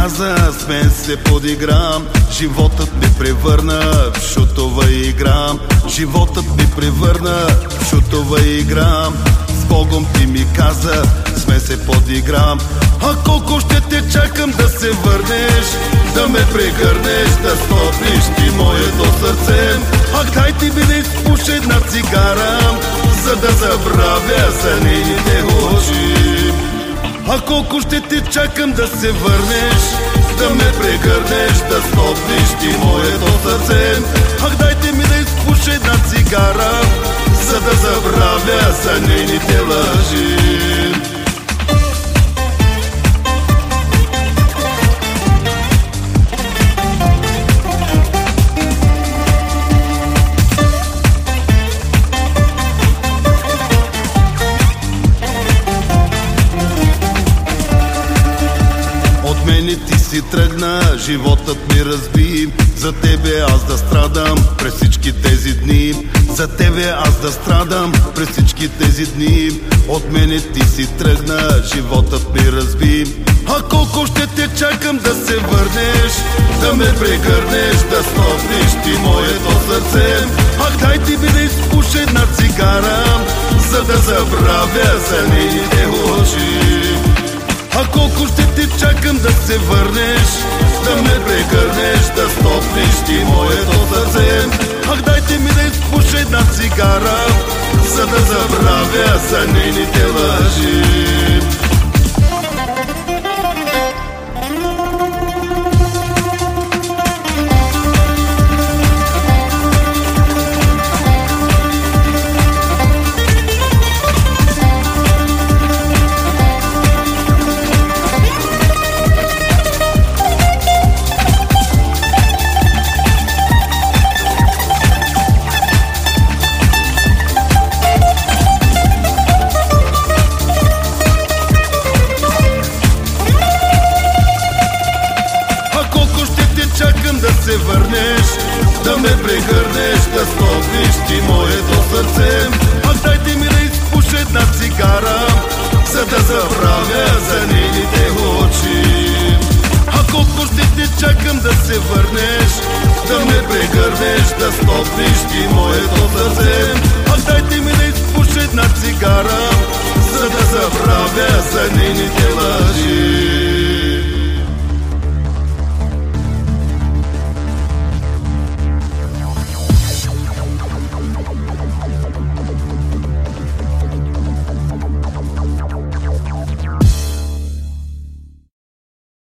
каза, с мен се подиграм. Животът ми превърна в шутова игра. Животът ми превърна в шутова игра. С Богом ти ми каза, с мен се подиграм. А колко ще те чакам да се върнеш, да ме прегърнеш, да стопнеш ти моето сърце. Ах, дай ти ми да изпуша една цигара, за да забравя за нейните очи. А колко ще те чакам да се върнеш, да ме прегърнеш, да стопнеш ти моето сърце. Ах, дайте ми да изпуша една цигара, за да забравя за нейните лъжи. Ти си тръгна, животът ми разби. За тебе аз да страдам през всички тези дни. За тебе аз да страдам през всички тези дни. От мене ти си тръгна, животът ми разби. А колко ще те чакам да се върнеш, да ме прегърнеш, да стопнеш ти моето сърце. Ах, дай ти ми да изпуша една цигара, за да забравя за нейните очи. А колко ще те чакам да се върнеш, да ме прегърнеш, да стопнеш ти моето сърце. Ах, дайте ми да изпуша една цигара, за да забравя за нейните лъжи. Чакам да се върнеш, да ме прегърнеш, да стопнеш ти моето сърце. Ах, дайте ми да изпуша една цигара, за да забравя за нейните очи. А колко ще те чакам да се върнеш, да ме прегърнеш, да стопнеш ти моето сърце. Ах, дайте ми да изпуша една цигара, за да забравя за нейните